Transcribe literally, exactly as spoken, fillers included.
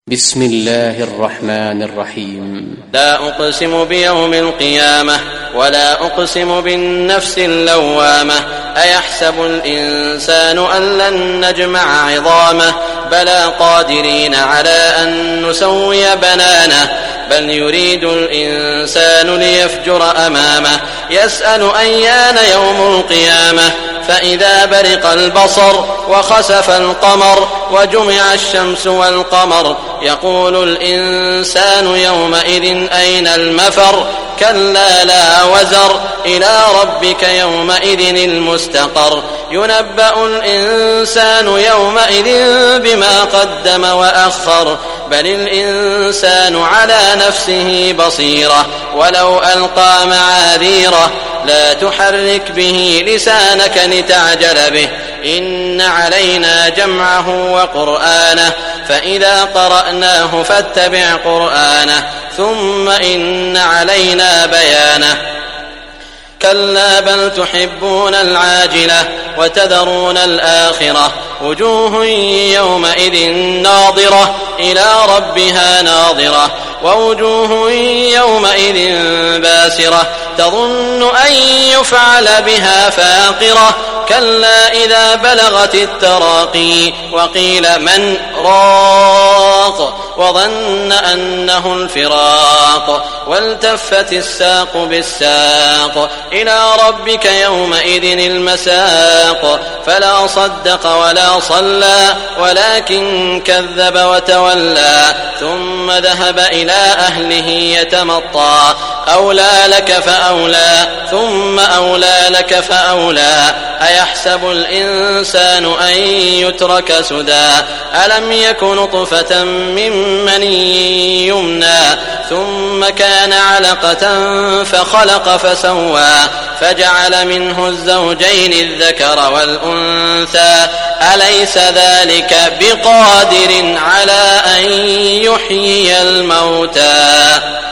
بسم الله الرحمن الرحيم. لا أقسم بيوم القيامة ولا أقسم بالنفس اللوامة أيحسب الإنسان أن لن نجمع عظامه بلى قادرين على أن نسوي بنانه بل يريد الإنسان ليفجر أمامه يسأل أيان يوم القيامة فإذا برق البصر وخسف القمر وجمع الشمس والقمر يقول الإنسان يومئذ أين المفر كلا لا وزر إلى ربك يومئذ المستقر ينبأ الإنسان يومئذ بما قدم وأخر بل الإنسان على نفسه بصيرة ولو ألقى معاذيره لا تحرك به لسانك لتعجل به إن علينا جمعه وقرآنه فإذا قرأناه فاتبع قرآنه ثم إن علينا بيانه كلا بل تحبون العاجلة وتذرون الآخرة وجوه يومئذ ناظرة إلى ربها ناظرة ووجوه يومئذ باسرة تظن أن يفعل بها فاقرة كلا إذا بلغت التراقي وقيل من راق وظن أنه الفراق والتفت الساق بالساق إلى ربك يومئذ المساق فلا صدق ولا صلى ولكن كذب وتولى ثم ذهب إلى أهله يتمطى أولى لك فأولى ثم أولى لك فأولى أيحسب الإنسان أن يترك سدى ألم يك نطفة من مني يمنى ثم كان علقة فخلق فسوى فجعل منه الزوجين الذكر والأنثى أليس ذلك بقادر على أن يحيي الموتى